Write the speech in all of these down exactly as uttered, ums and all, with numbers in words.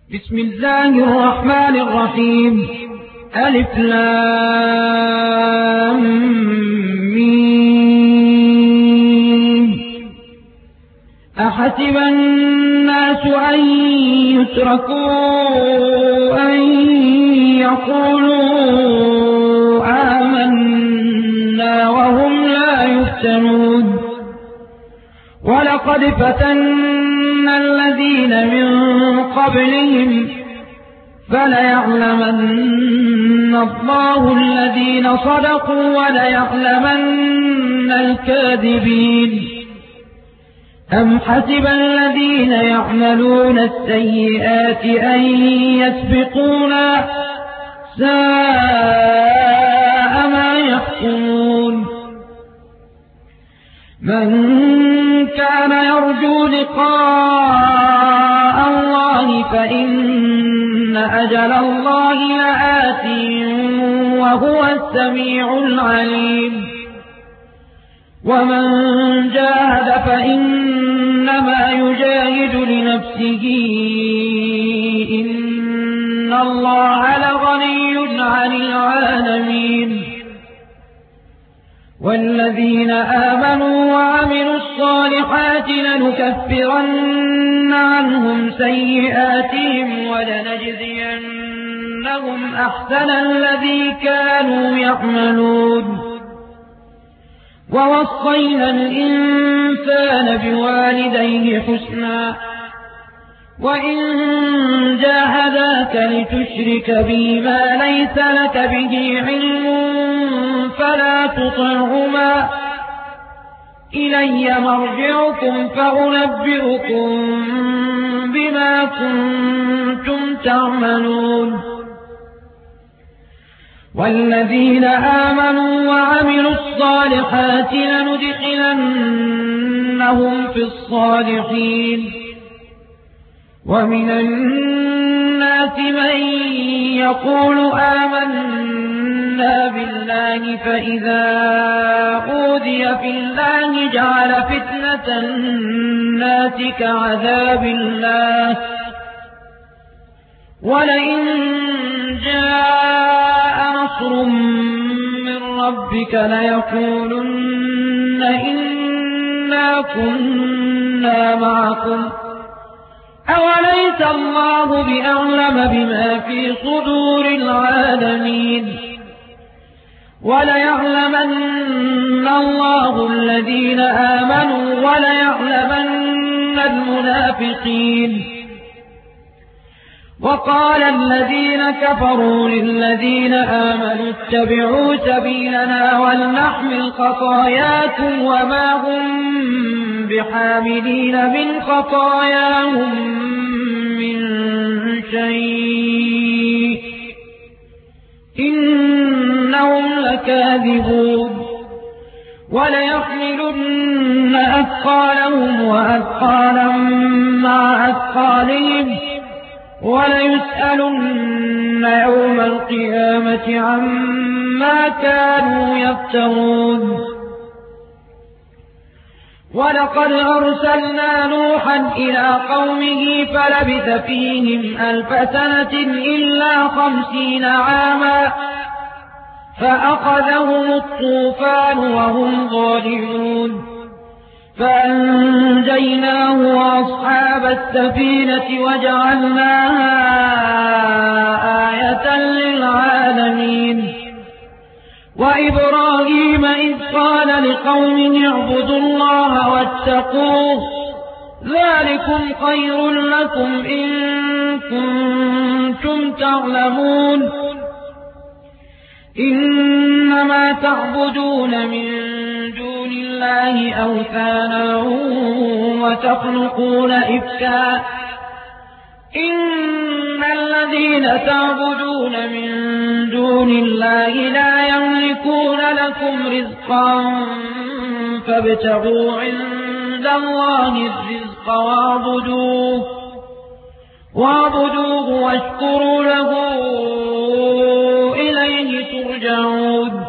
بسم الله الرحمن الرحيم. ألف لام ميم. أحسب الناس أن يتركوا أن يقولوا آمنا وهم لا يفتنون. ولقد فتنا الذين من قبلهم فليعلمن الله الذين صدقوا وليعلمن الكاذبين. أم حسب الذين يعملون السيئات أن يسبقونا ساء ما يحكمون. من كان يرجو لقاء الله فإن أجل الله لآت وهو السميع العليم. ومن جاهد فإنما يجاهد لنفسه إن الله لغني عن العالمين. والذين آمنوا وعملوا الصالحات لنكفرن عنهم سيئاتهم ولنجزينهم أحسن الذي كانوا يعملون. ووصينا الإنسان بوالديه حسنا وإن جاهداك لتشرك بي ما ليس لك به علم فلا تطعهما إلي مرجعكم فأنبئكم بما كنتم تعملون. والذين آمنوا وعملوا الصالحات لندخلنهم في الصالحين. ومن الناس من يقول آمنا بالله فإذا أوذي في الله جعل فتنة الناس كعذاب الله ولئن جاء نصر من ربك ليقولن إنا كنا معكم أوليس الله بأعلم بما في صدور العالمين. وليعلمن الله الذين آمنوا وليعلمن المنافقين. وقال الذين كفروا للذين آمنوا اتبعوا سبيلنا ولنحمل خطاياكم وما هم بحاملين من خطاياهم من شيء إنهم لكاذبون. وليحملن أثقالهم وأثقالا مع أثقالهم وليسألن يوم القيامة عما كانوا يفترون. ولقد أرسلنا نوحا إلى قومه فلبث فيهم ألف سنة إلا خمسين عاما فأخذهم الطوفان وهم ظالمون فأنجيناه وأصحاب السفينة وجعلناها آية للعالمين. وإبراهيم إذ قال لقومه اعبدوا الله واتقوه ذلكم خير لكم إن كنتم تعلمون. إنما تعبدون من دون الله أوثانا وتخلقون إفكا إن الذين تعبدون من دون الله لا يملكون لكم رزقا فابتغوا عند الله الرزق واعبدوه واعبدوه واشكروا له إليه ترجعون.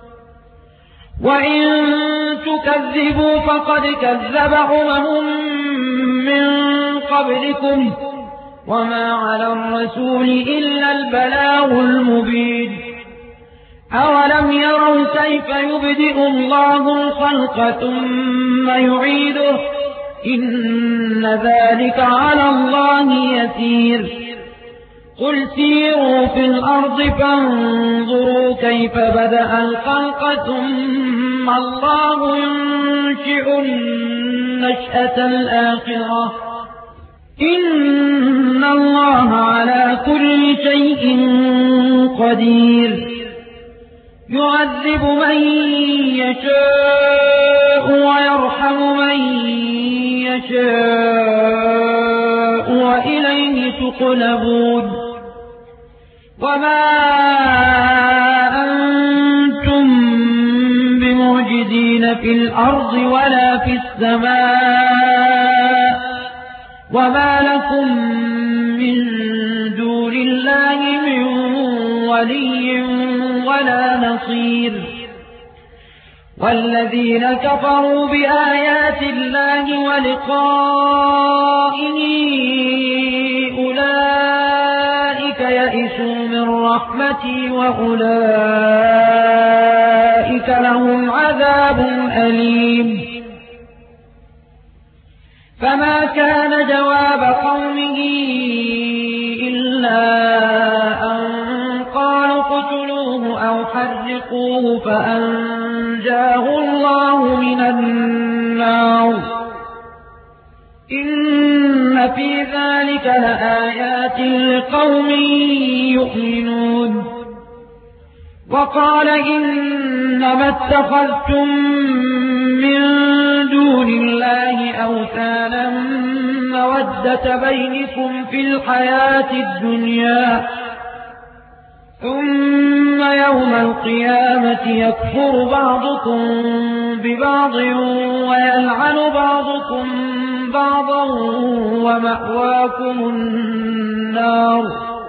وإن تكذبوا فقد كذب أمم من قبلكم وما على الرسول إلا البلاغ المبين أولم يروا كيف يبدئ الله الخلق ثم يعيده إن ذلك على الله يسير قل سيروا في الأرض فانظروا كيف بدأ الخلق ثم الله ينشئ النشأة الآخرة إن الله على كل شيء قدير يعذب من يشاء ويرحم من يشاء وإليه تقلبون وما أنتم بمعجزين في الأرض ولا في السماء وما لكم من دون الله من ولي ولا نصير والذين كفروا بآيات الله ولقائه أولئك يئسوا من رحمتي وأولئك لهم عذاب أليم فما كان جواب قومه إلا أن قالوا اقتلوه أو حرقوه فأنجاه الله من النار إن في ذلك لآيات لقوم يؤمنون وقال إنما اتخذتم من دون الله أوثانا مودة بينكم في الحياة الدنيا ثم يوم القيامة يكفر بعضكم ببعض ويلعن بعضكم بعضا ومأواكم النار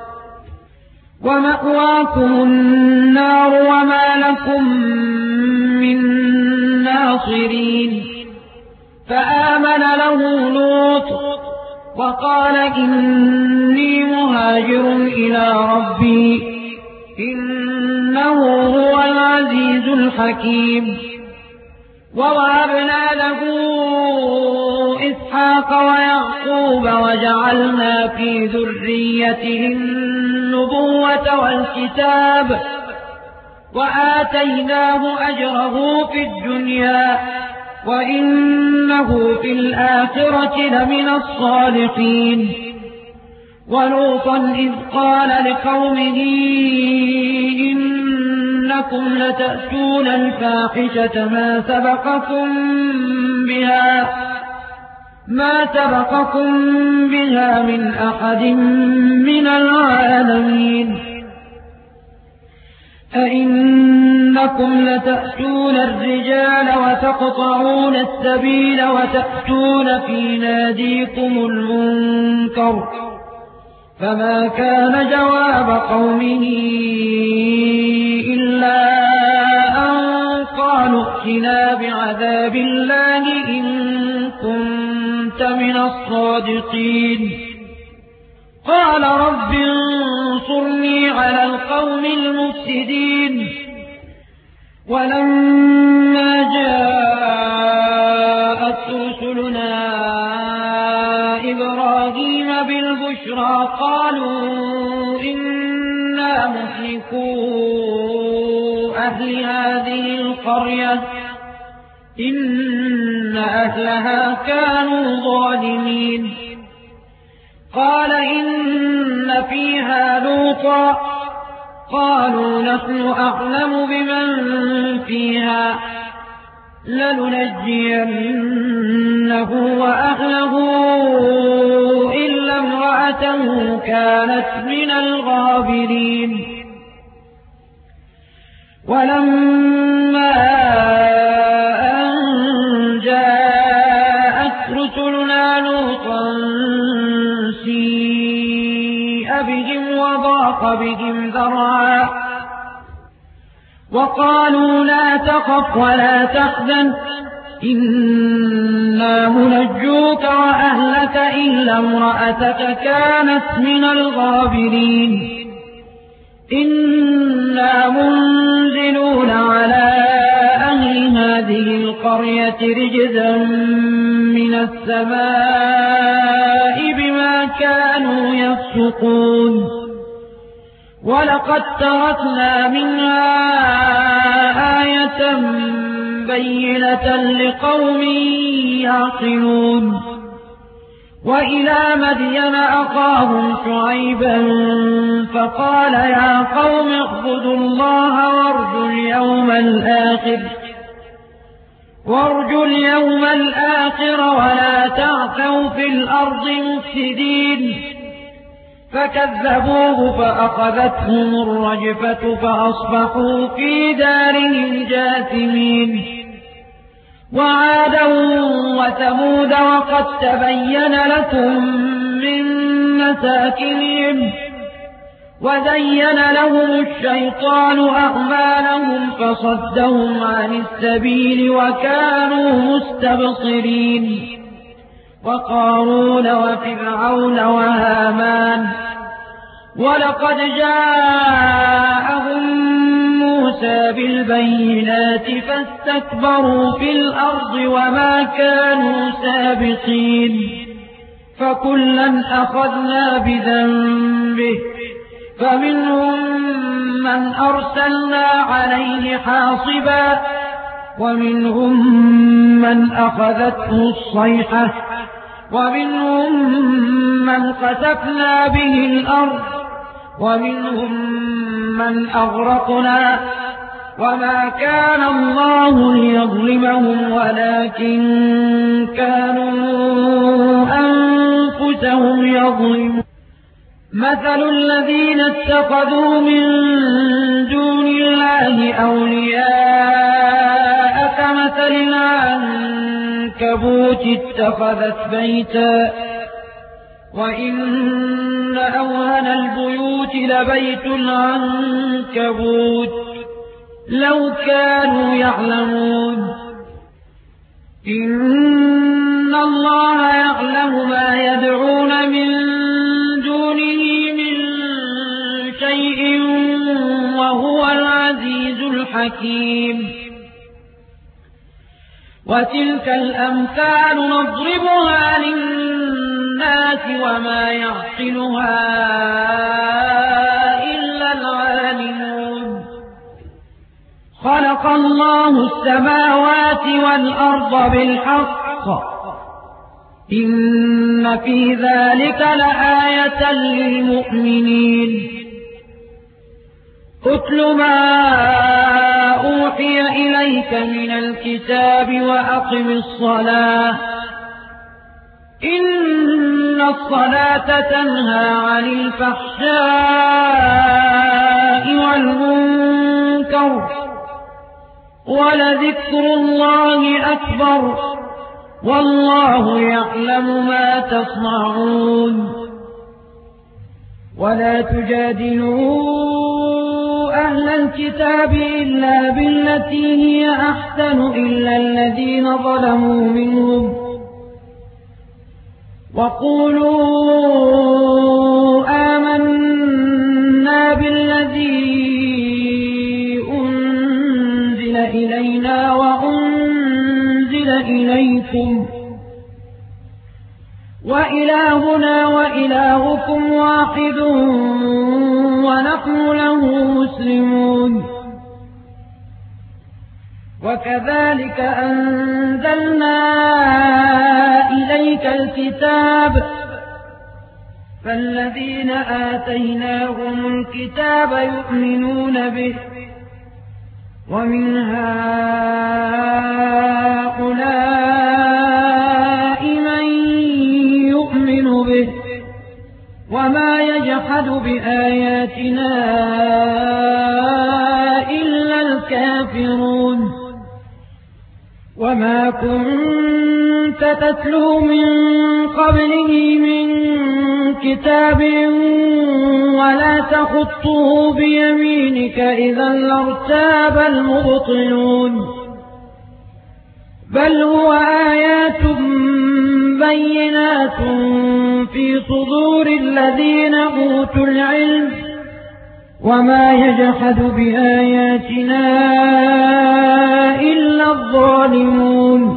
ومأواكم النار وما لكم من ناصرين فآمن له لوط وقال إني مهاجر إلى ربي إنه هو العزيز الحكيم ووهبنا له إسحاق ويعقوب وجعلنا في ذريته النبوة والكتاب وآتيناه أجره في الدنيا وإنه في الآخرة لمن الصالحين ولوطا إذ قال لقومه إنكم لتأتون الفاحشة ما سبقكم بها ما سبقكم بها من أحد من العالمين أئنكم لتأتون الرجال وتقطعون السبيل وتأتون في ناديكم المنكر فما كان جواب قومه إلا أن قالوا ائتنا بعذاب الله إن كنت من الصادقين قال رب انصرني على القوم المفسدين ولما جاءت رسلنا إبراهيم بالبشرى قالوا إنا مهلكو أهل هذه القرية إن أهلها كانوا ظالمين قال إن فيها لوطا قالوا نحن أعلم بمن فيها لننجينه وأهله إلا امرأته كانت من الغابرين ولما أن جاءت رسلنا لوطا سيء بهم وضاق بهم ذرعا وقالوا لا تخف ولا تحزن إنا منجوك وأهلك إلا امرأتك كانت من الغابرين إنا منزلون على أهل هذه القرية رجزا من السماء بما كانوا يفسقون ولقد تركنا منها آية بينة لقوم يعقلون وإلى مدين أخاهم شعيبا فقال يا قوم اعبدوا الله وارجوا اليوم الآخر وارجوا اليوم الآخر ولا تعثوا في الأرض مفسدين فكذبوه فأخذتهم الرجفة فأصبحوا في دارهم جاثمين وعادا وثمود وقد تبين لكم من مساكنهم وزين لهم الشيطان أعمالهم فصدهم عن السبيل وكانوا مستبصرين وقارون وفرعون وهامان ولقد جاءهم موسى بالبينات فاستكبروا في الأرض وما كانوا سابقين فكلا أخذنا بذنبه فمنهم من أرسلنا عليه حاصبا ومنهم من أخذته الصيحة ومنهم من خسفنا به الأرض ومنهم من أغرقنا وما كان الله ليظلمهم ولكن كانوا أنفسهم يظلمون مثل الذين اتخذوا من دون الله أولياء كمثل العنكبوت اتخذت بيتا وإن أوهن البيوت لبيت العنكبوت لو كانوا يعلمون إن الله يعلم ما يدعون من دونه من شيء وهو العزيز الحكيم وتلك الأمثال نضربها للناس وما يعقلها إلا العالمون خلق الله السماوات والأرض بالحق إن في ذلك لآية للمؤمنين اتل ما أوحي إليك من الكتاب وأقم الصلاة إن الصلاة تنهى عن الفحشاء والمنكر ولذكر الله أكبر والله يعلم ما تصنعون ولا تجادلوا أهل الكتاب إلا بالتي هي أحسن إلا الذين ظلموا منهم وقولوا آمنا بالذي أنزل إلينا وأنزل إليكم وإلهنا وإلهكم واحد ونحن له مسلمون وكذلك أنزلنا إليك الكتاب فالذين آتيناهم الكتاب يؤمنون به ومن هؤلاء من يؤمن به وما يجحد بآياتنا إلا الكافرون وما كنت تتلو من قبله من كتاب ولا تخطه بيمينك إذا لارتاب المبطلون بل هو آيات بينات في صدور الذين أوتوا العلم وما يجحد بآياتنا إلا الظالمون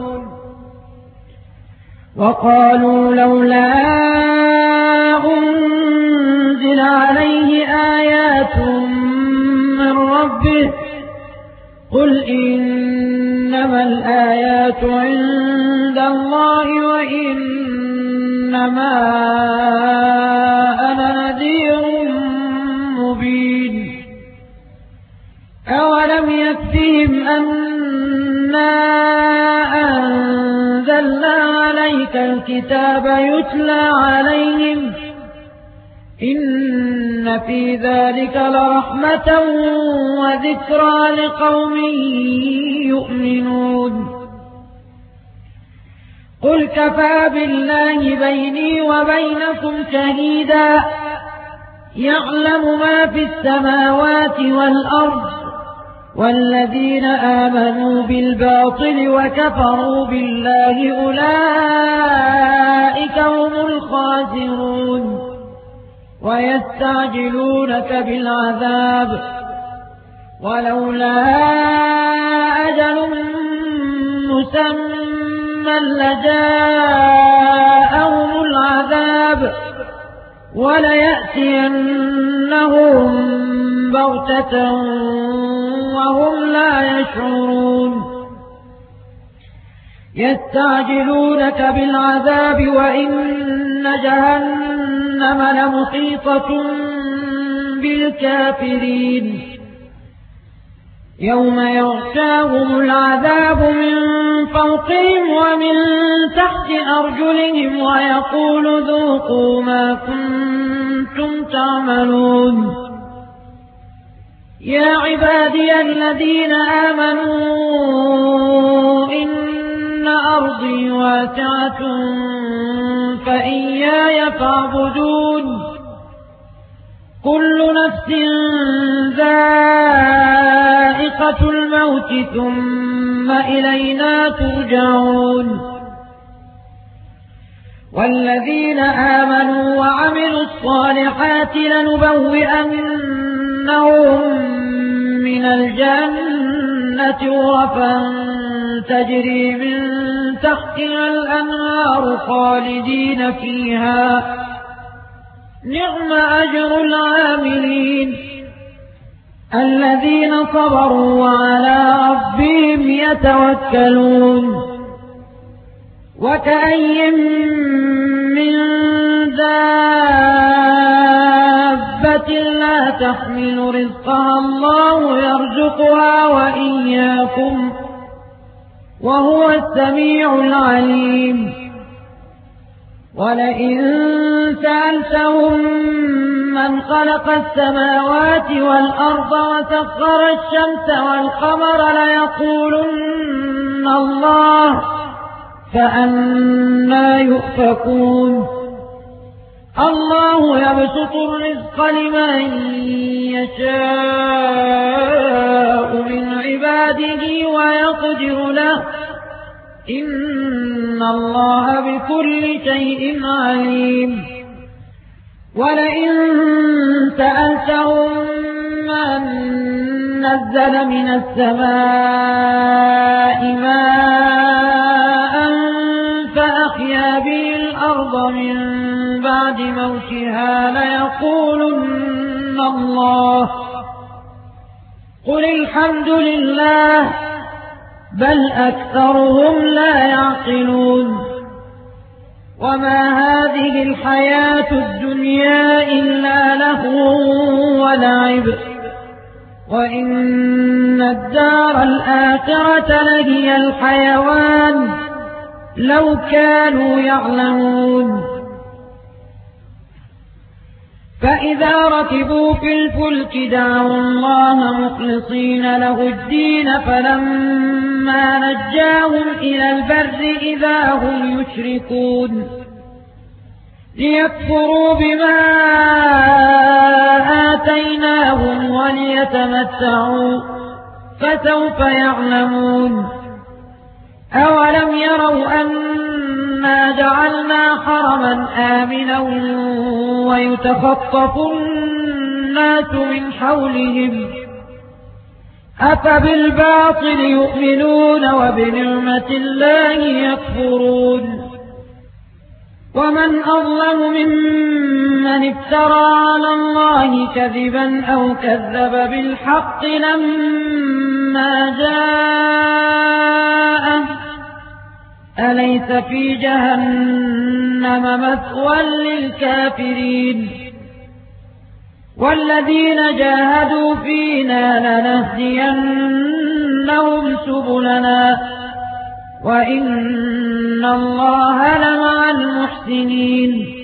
وقالوا لولا أنزل عليه آيات من ربه قل إنما الآيات عند الله وإنما أنا نذير مبين أولم يكفهم أنا أنزلنا عليك الكتاب يتلى عليهم إن في ذلك لرحمة وذكرى لقوم يؤمنون قل كفى بالله بيني وبينكم شهيدا يعلم ما في السماوات والأرض والذين آمنوا بالباطل وكفروا بالله أولئك هم الخاسرون ويستعجلونك بالعذاب ولولا أجل مسمى لجاءهم العذاب وليأتينهم بغتة وهم لا يشعرون يستعجلونك بالعذاب وإن جهنم لمحيطة بالكافرين يوم يغشاهم العذاب من فوقهم ومن تحت أرجلهم ويقول ذوقوا ما كنتم تعملون يا عبادي الذين آمنوا إن أرضي واسعة فإياي فاعبدون كل نفس ذائقة الموت ثم إلينا ترجعون والذين آمنوا وعملوا الصالحات لنبوئنهم من الجنة غرفا تجري من تحتها الأنهار خالدين فيها نعم أجر العاملين الذين صبروا وعلى ربهم يتوكلون وكأي من دابة لا تحمل رزقها الله يرزقها وإياكم وهو السميع العليم ولئن سألتهم من خلق السماوات والأرض وسخر الشمس والقمر ليقولن الله فأنى يؤفكون الله يبسط الرزق لمن يشاء من عباده ويقدر له إن الله بكل شيء عليم ولئن سألتهم من نزل من السماء ماء فأحيا به الأرض من بعد موتها ليقولن الله قل الحمد لله بل أكثرهم لا يعقلون وما هذه الحياة الدنيا إلا لهو ولعب وإن الدار الآخرة لهي الحيوان لو كانوا يعلمون فإذا ركبوا في الفلك دعوا الله مخلصين له الدين فلما نجاهم إلى البر إذا هم يشركون ليكفروا بما آتيناهم وليتمتعوا فسوف يعلمون أولم يروا أنا جعلنا حرما آمنا ويتخطف الناس من حولهم أفبالباطل يؤمنون وبنعمة الله يكفرون ومن أظلم ممن افترى على الله كذبا أو كذب بالحق لما جاءه أليس في جهنم مثوى للكافرين والذين جاهدوا فينا لنهدينهم سبلنا وإن الله لمع المحسنين